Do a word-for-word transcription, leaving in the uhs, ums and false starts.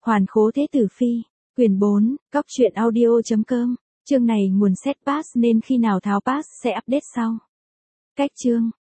Hoàn khố thế tử phi, quyển bốn, cóc truyện audio.com, chương này nguồn set pass nên khi nào tháo pass sẽ update sau. Cách chương.